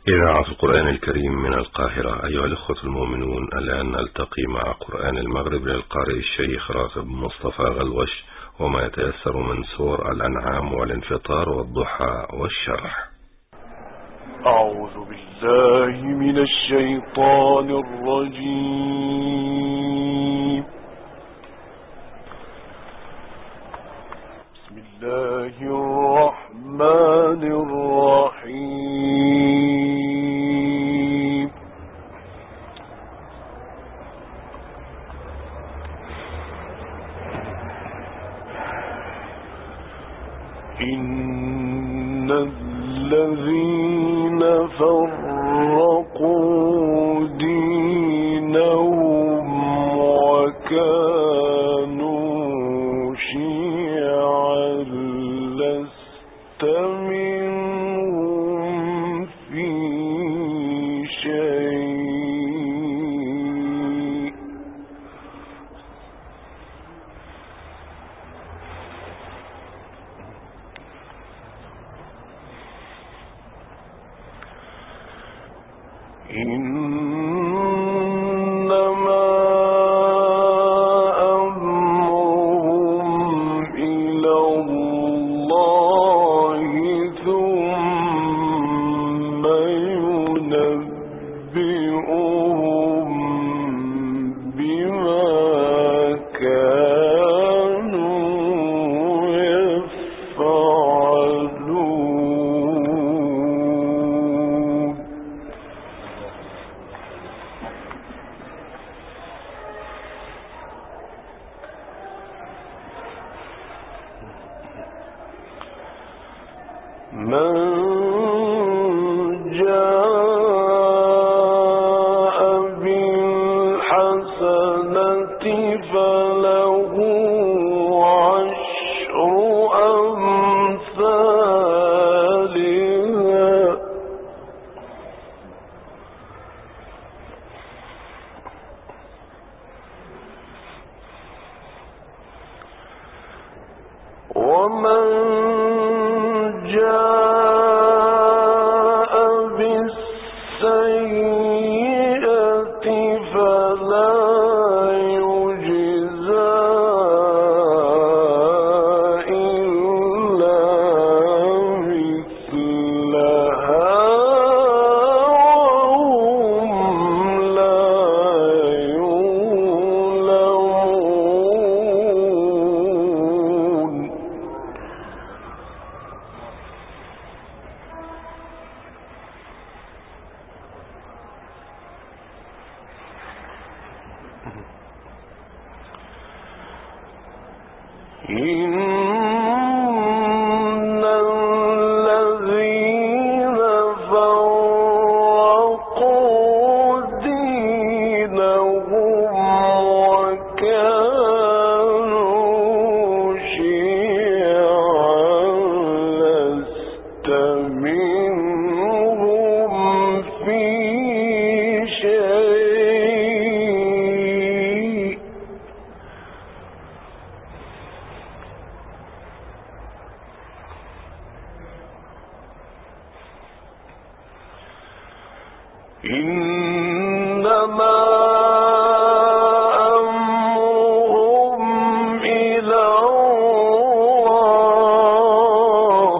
إذاعة القرآن الكريم من القاهرة. أيها الإخوة المؤمنون، الآن نلتقي مع قرآن المغرب للقارئ الشيخ راغب مصطفى غلوش، وما يتيسر من سور الأنعام والانفطار والضحى والشرح. أعوذ بالله من الشيطان الرجيم. بسم الله الرحمن الرحيم. إن الذين فرقوا دينهم وكانوا شيعا لست منهم في شيء. إنما أمرهم إلى الله ثم ينبئهم بما كانوا يفعلون. من جاء بالحسنة فله عشر أمثالها ومن جاء بالسيئة فلا يجزى إلا مثلها وهم لا يظلمون. إن الذين فرقوا دينهم وكانوا شيعا لست منهم في شيء. إنما أمرهم إلى الله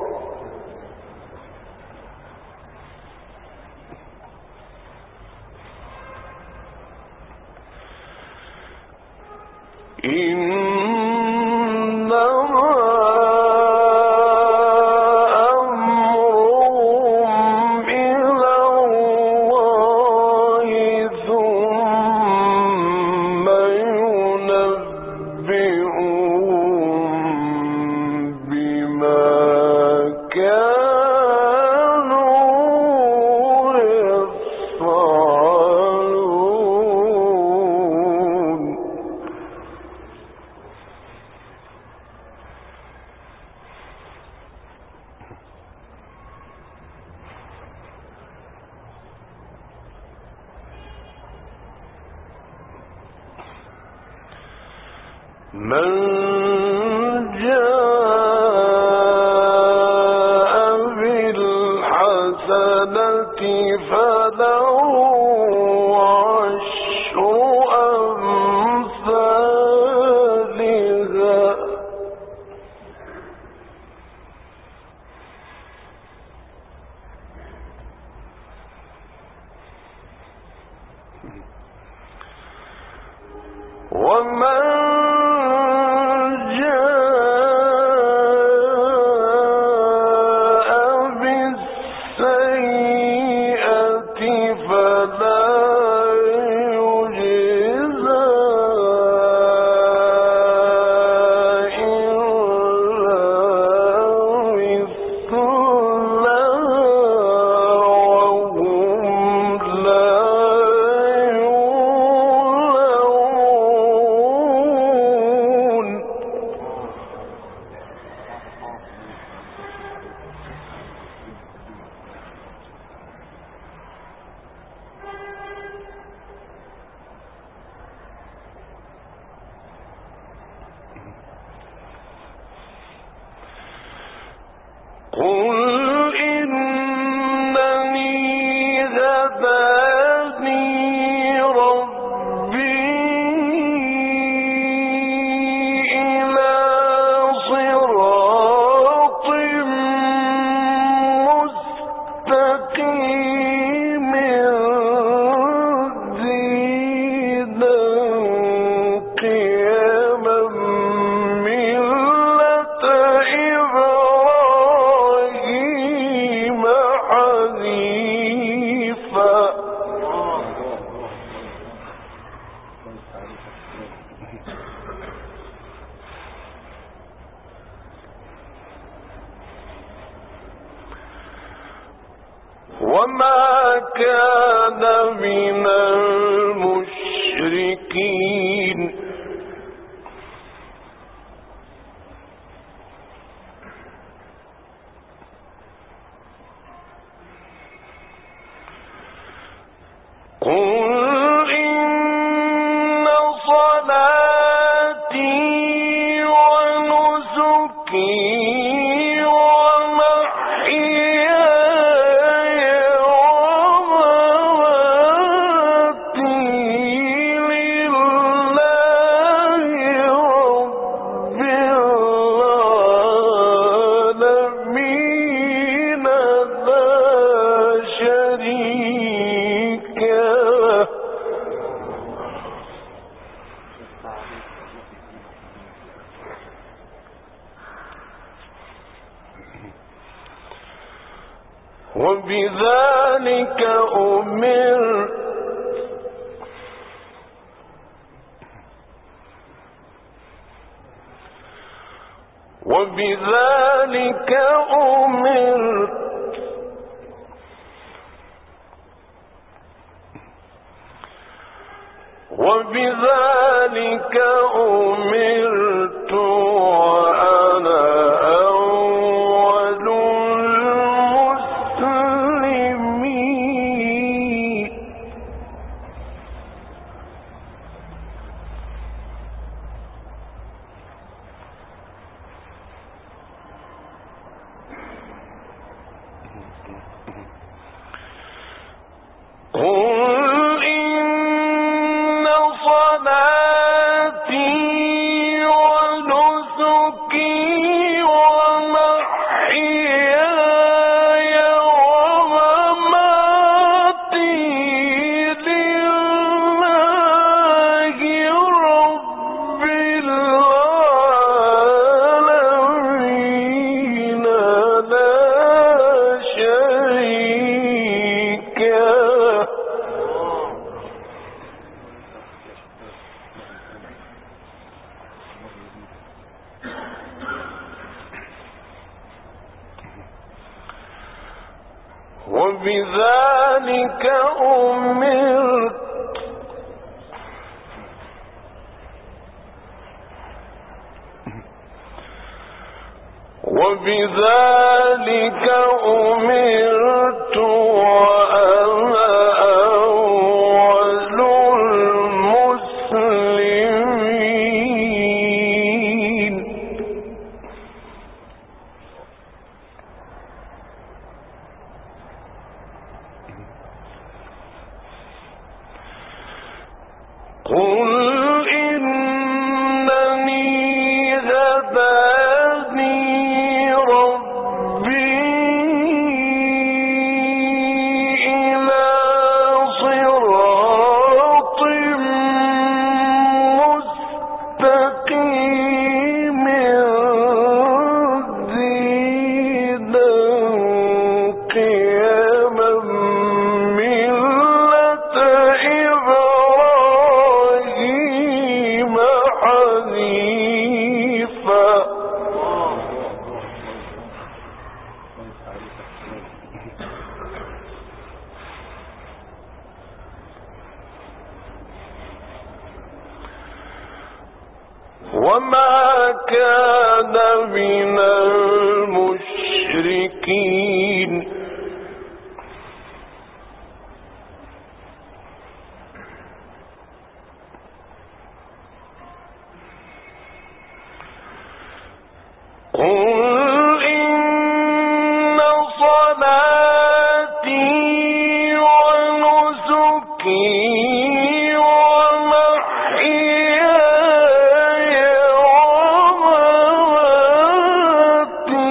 من جاء بالحسنة فله عشر أمثالها ومن وما كان من المشركين قل إن صلاتي ونسكي وبذلك أمرت وأنا أول المسلمين قل إن صلاتي ونسكي ومحياي ومماتي لله رب العالمين لا شريك له وبذلك أمرت وأنا أول المسلمين قل إنني هداني ربي إلى صراط مستقيم دينا قيما ملة إبراهيم حنيفا وما كان من المشركين قل إن صلاتي ونسكي ومحياي ومماتي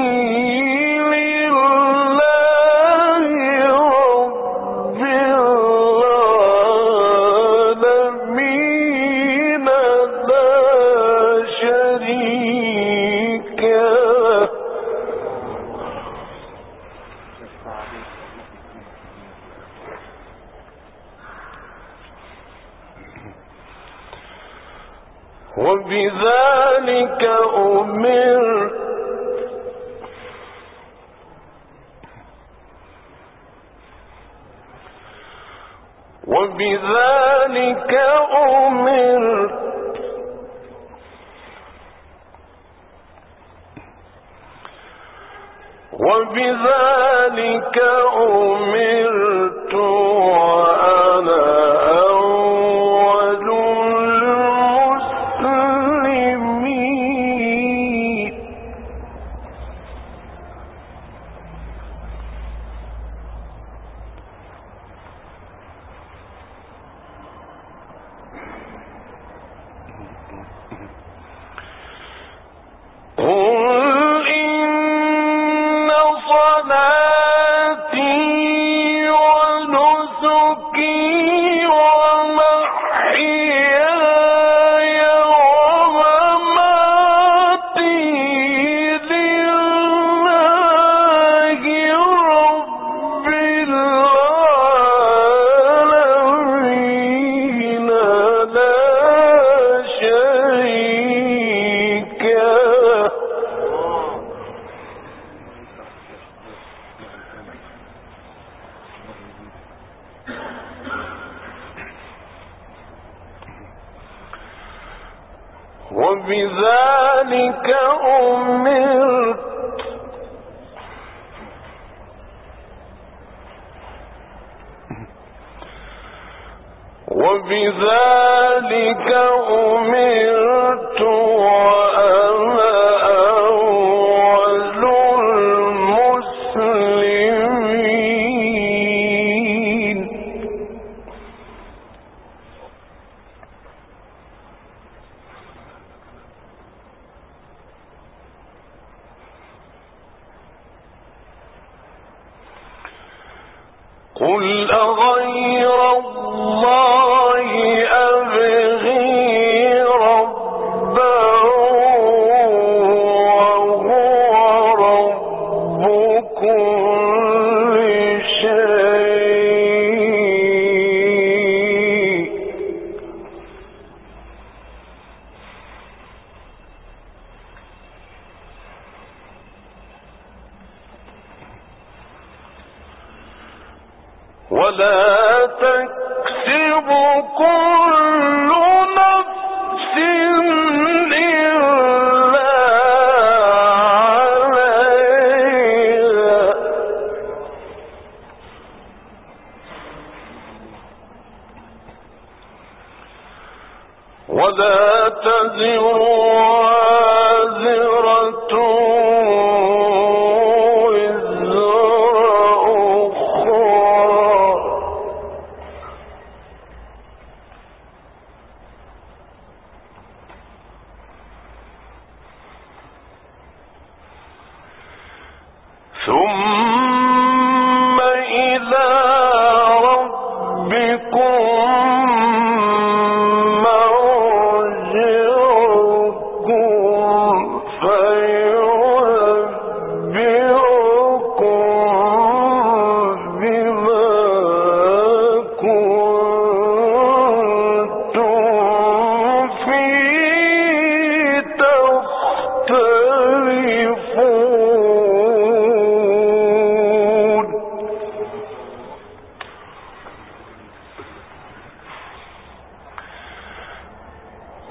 لله رب العالمين لا شريك له وبذلك أمرت وبذلك أمرت وبذلك أمرت وأنا أول المسلمين قل إن صلاتي ونسكي ومحياي ومماتي لله رب العالمين لا شريك له وبذلك أمرت وبذلك أمرت وأنا أول المسلمين قل أغير الله أبغي ربا وهو رب كل شيء ولا تكسب كل نفس إلا عليها ولا تزر وازرة وزر أخرى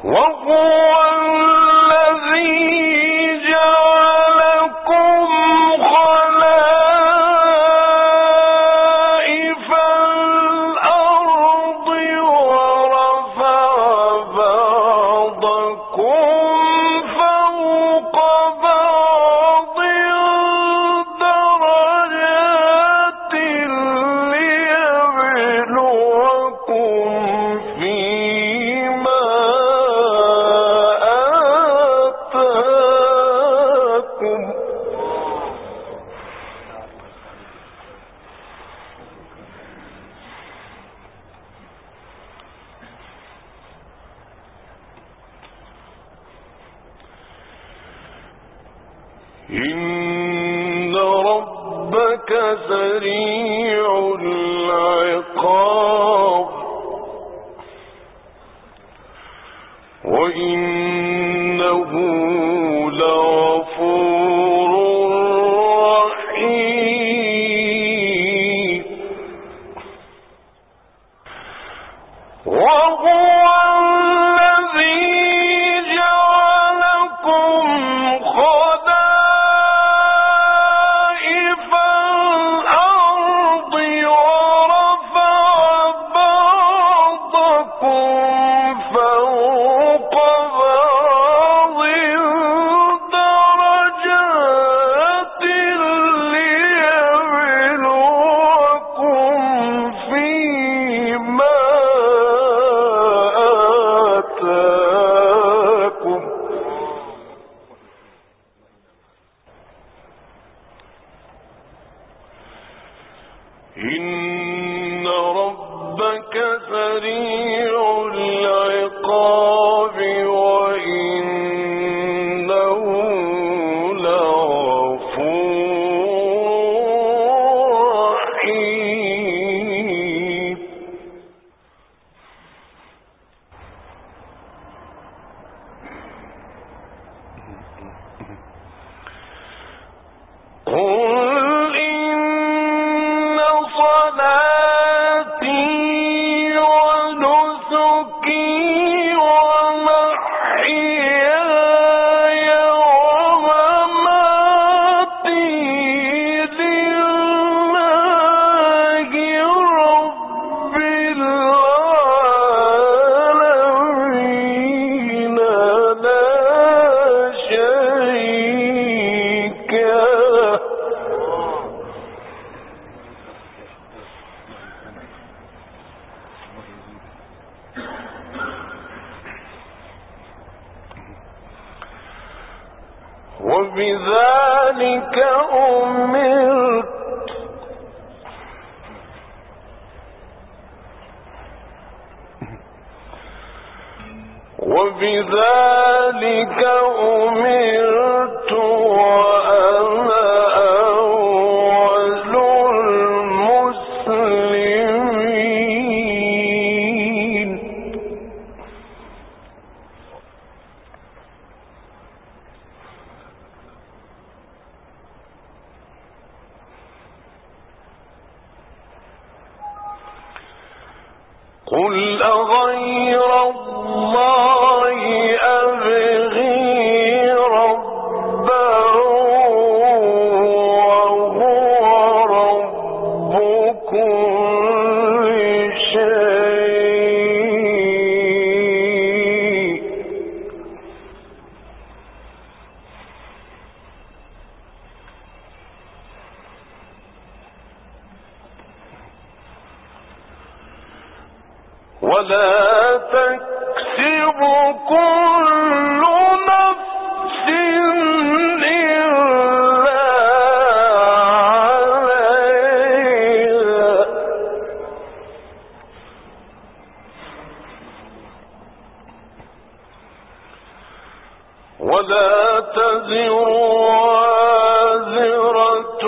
إن ربك سريع العقاب وإنه لغفور رحيم وهو إن ربك سريع العقاب وإنه لغفور رحيم وبذلك أمرت وأنا أول المسلمين قل أغير الله أبغي ربا وهو رب كل شيء ولا تكسب كل نفس إلا عليها ولا تزر وازرة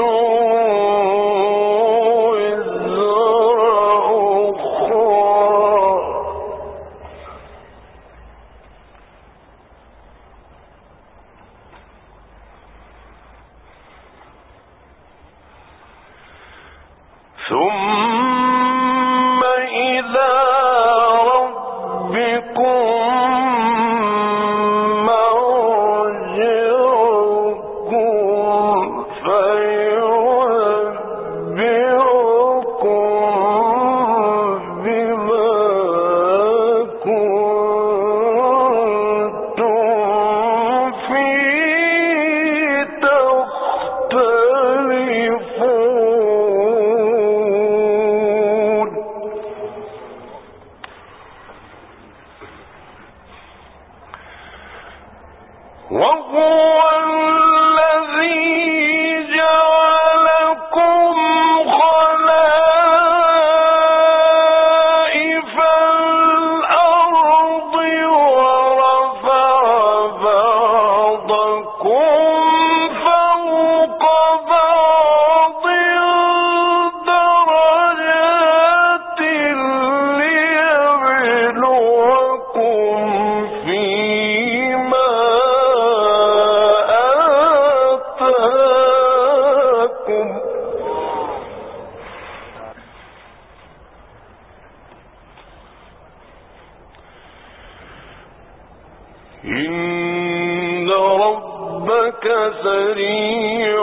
إن ربك سريع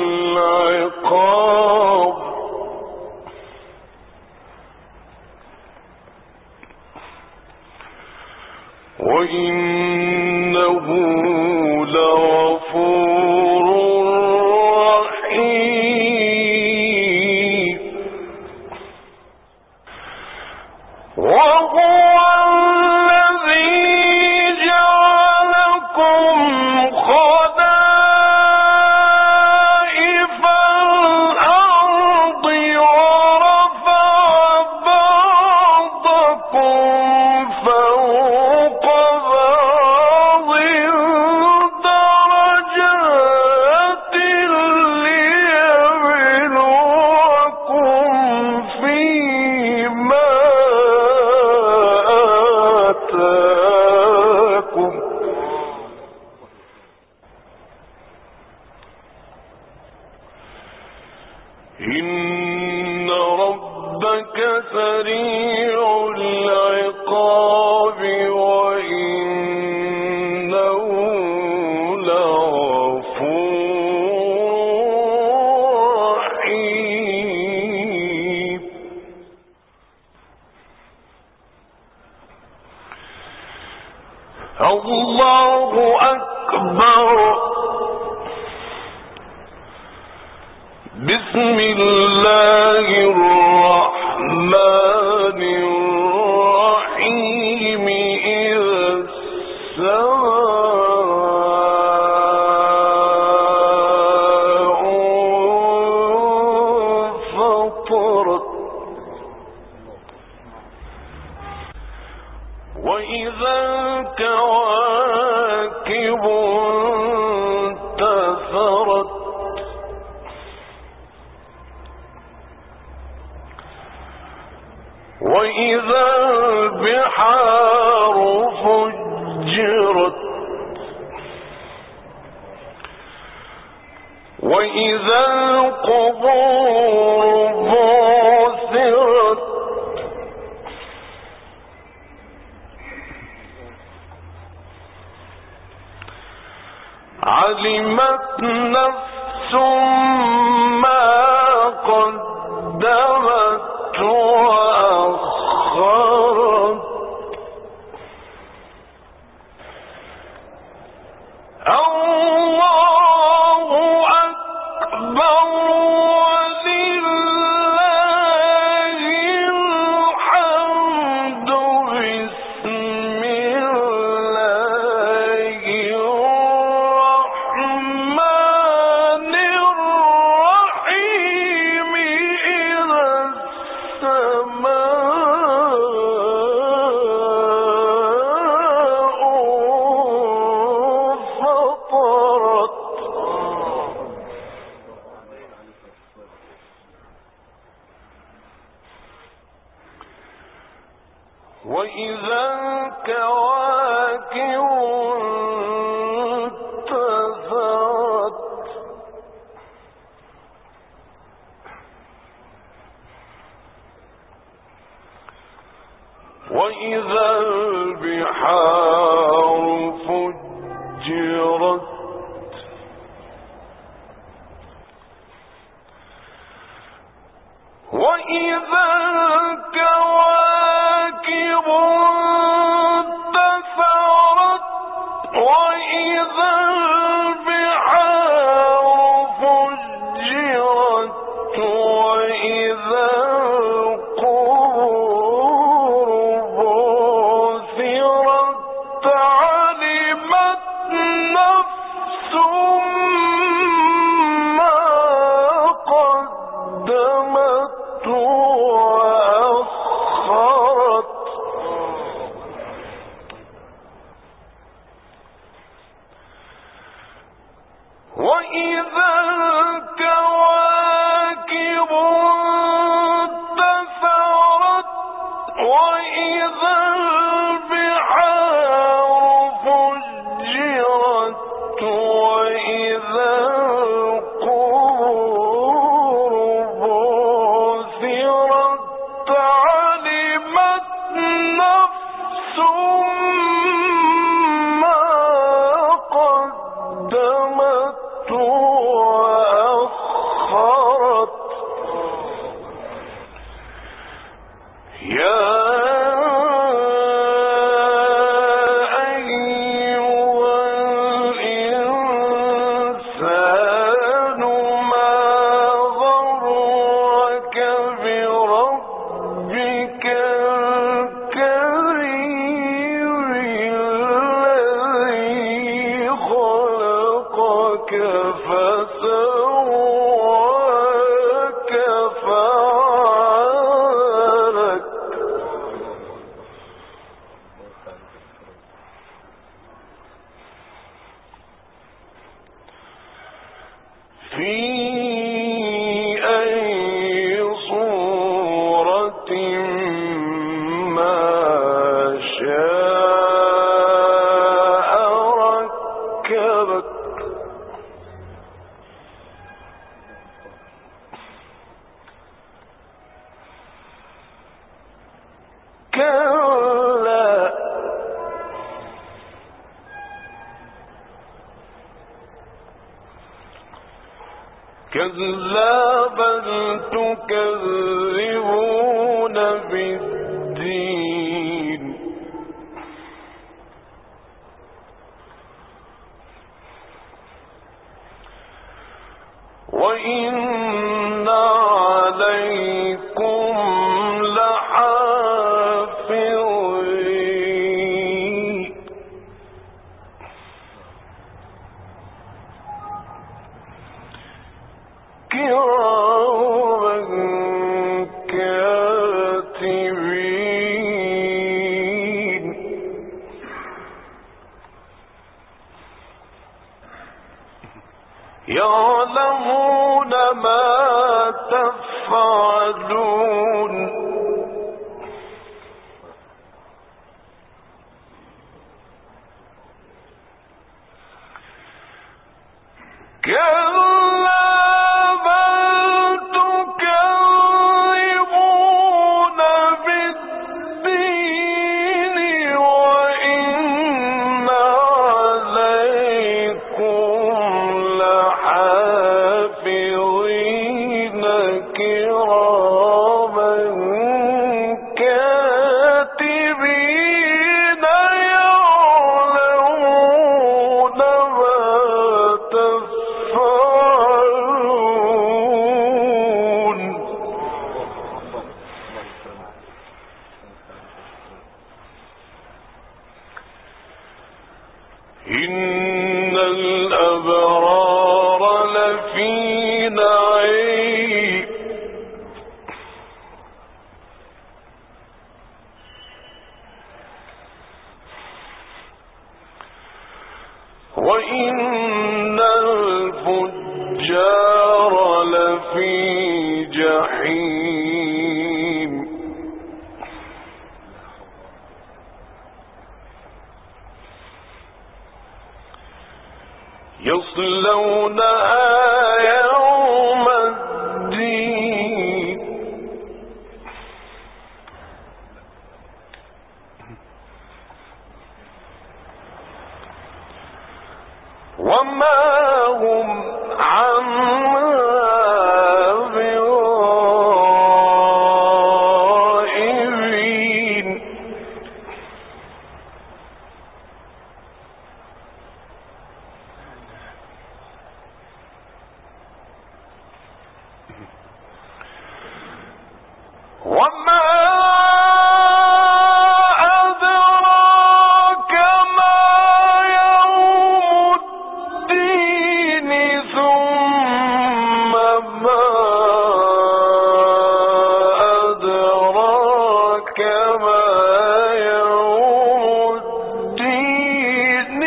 العقاب وإنه لغفور رحيم وهو الذي جعلكم خلائف الأرض ورفع بعضكم فوق بعض درجات ليبلوكم فيما آتاكم إن ربك سريع العقاب وإنه لغفور رحيم الله أكبر بسم الله الرحمن الرحيم إذا السماء انفطرت وإذا الكواكب انتثرت وإذا البحار فجرت وإذا القبور بعثرت علمت نفس ما قدمت وأخرت الله أكبر ولله الحمد بسم الله الرحمن الرحيم إذا السماء انفطرت وإذا الكواكب انتثرت وإذا البحار فجرت وإذا الكواكب انتثرت وإذا البحار فجرت وإذا القبور بعثرت علمت نفس ما قدمت وأخرت وإذا الكواكب انتثرت وإذا البحار فجرت وإذا القبور بعثرت علمت نفس ما كلا بل تكذبون بالدين وإن عليكم لحافظين كراما كاتبين يعلمون ما تفعلون إن الأبرار لفي نعيم وإن الفجار لفي جحيم يصلونها يوم الدين وما هم عنها بغائبين وما أدراك ما يوم الدين ثم ما أدراك ما يوم الدين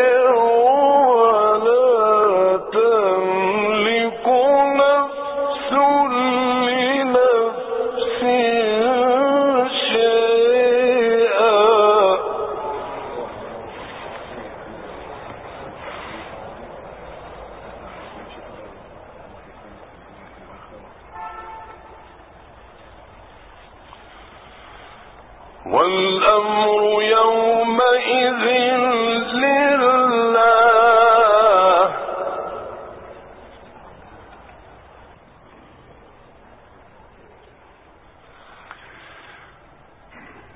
يوم لا تملك نفس لنفس شيئا والأمر يومئذ لله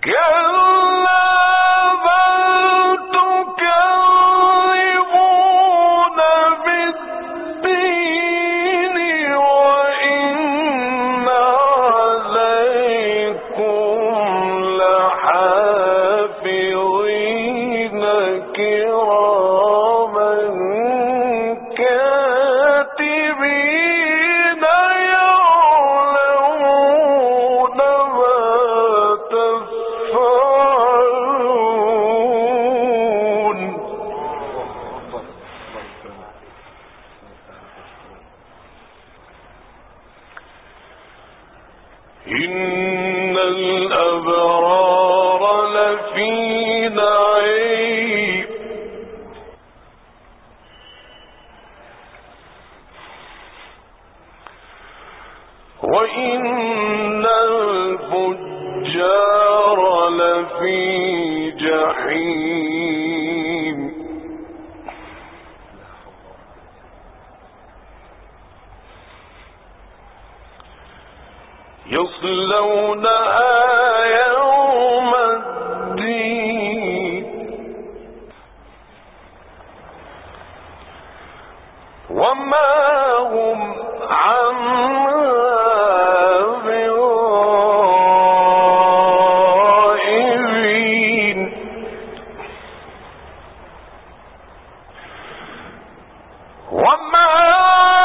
إن الأبرار لفي نعيم وإن الفجار لفي جحيم يصلونها يوم الدين وما هم عنها بغائبين وما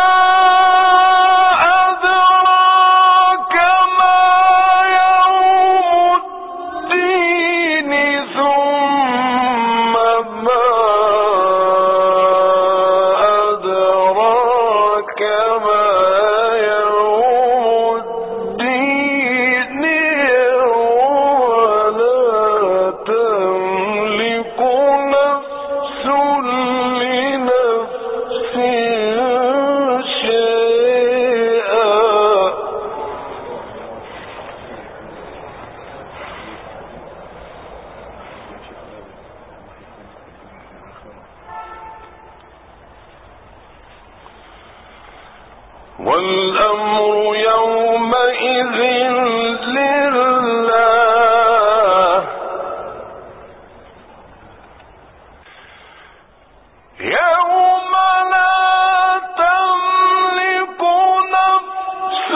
والأمر يومئذ لله يوم لا تملك نفس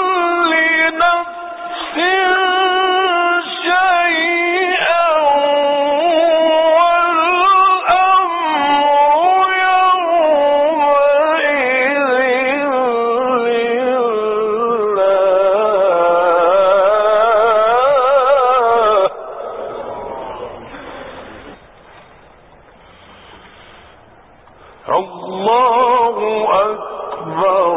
لنفس شيئا والأمر الله أكبر.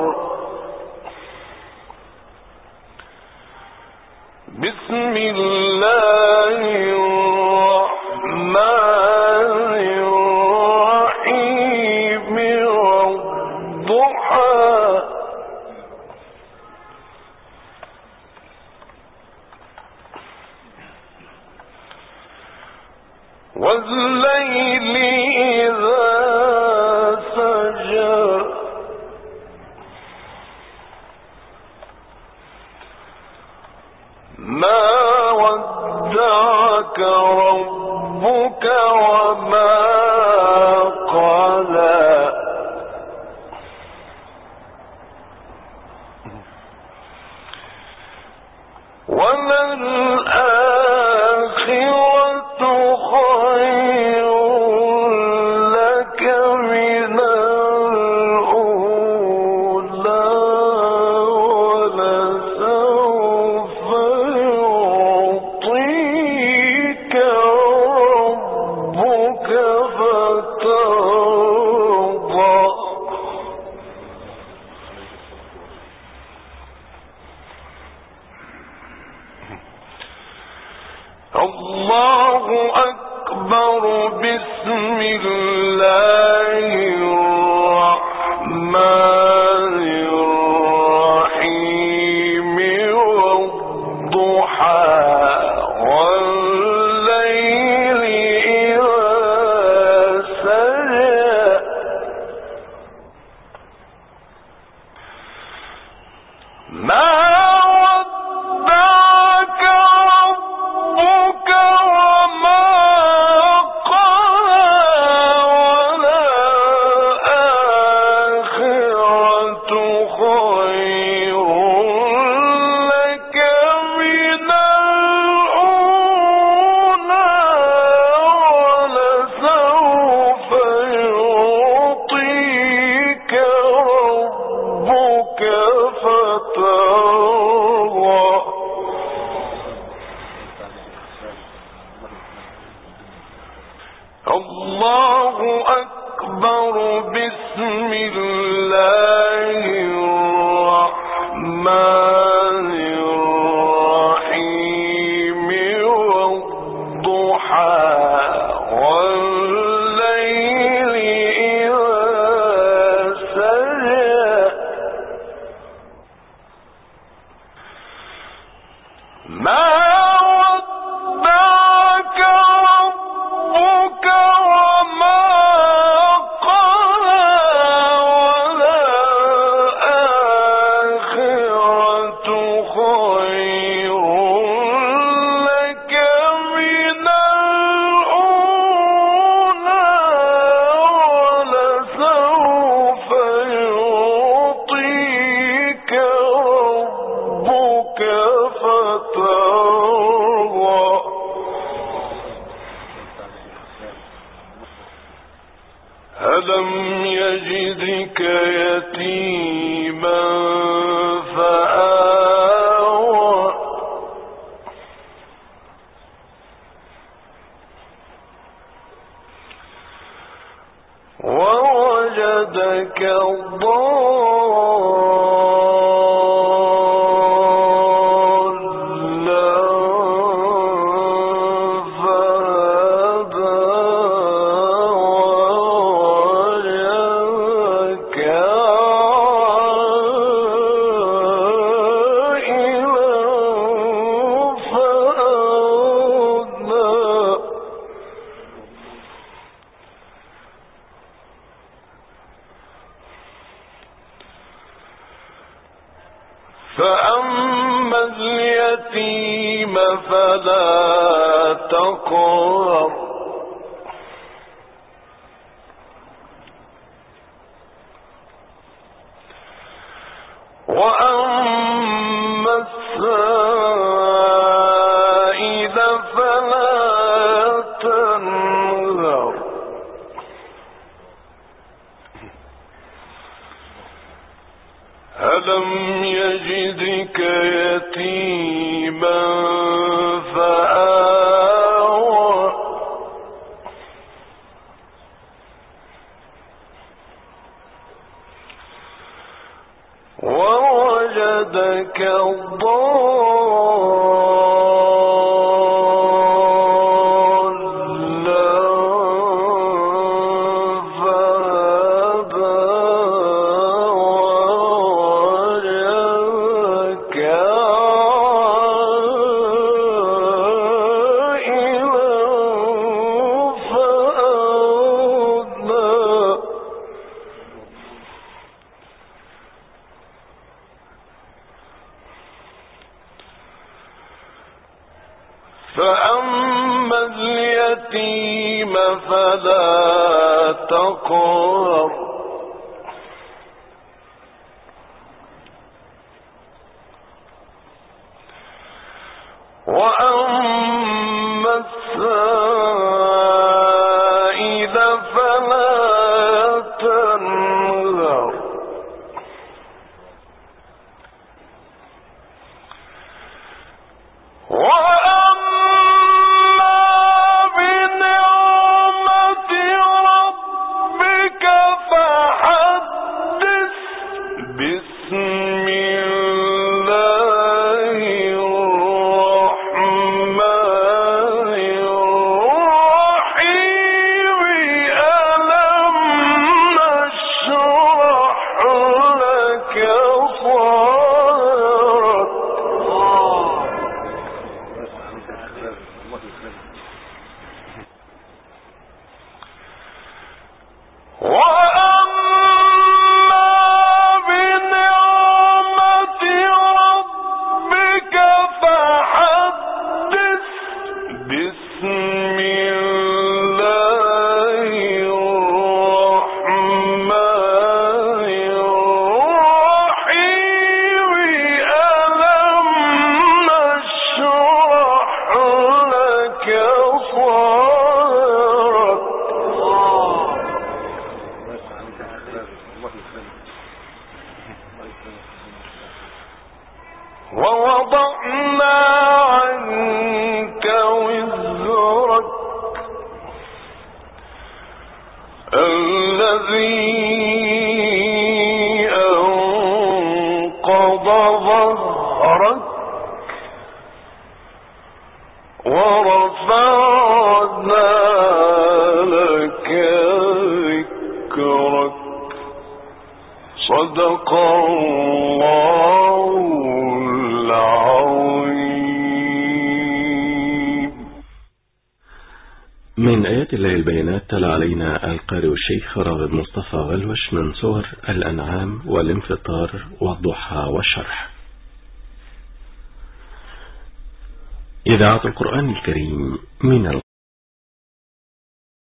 بسم الله الرحمن الرحيم والضحى والليل إذا ما ودعك ربك وما قلى وللآخرة خير لك من الأولى ولسوف يعطيك ربك فترضى. الله أكبر. بسم الله الرحمن الرحيم والضحى والليل إذا سجى ما ودعك ربك ألم يجدك يتيما فآوى ووجدك فأما اليتيم فلا تقهر وأما السائل فلا تنهر ألم يجدك يتيما فآوى ووجدك فأما اليتيم فلا تقهر وأما السائل فلا تنهر ورفعنا لك ذكرك. صدق الله العظيم. من آيات الله البينات تلا علينا القارئ الشيخ راغب مصطفى غلوش من سور الأنعام والانفطار والضحى والشرح. إذاعة القرآن الكريم من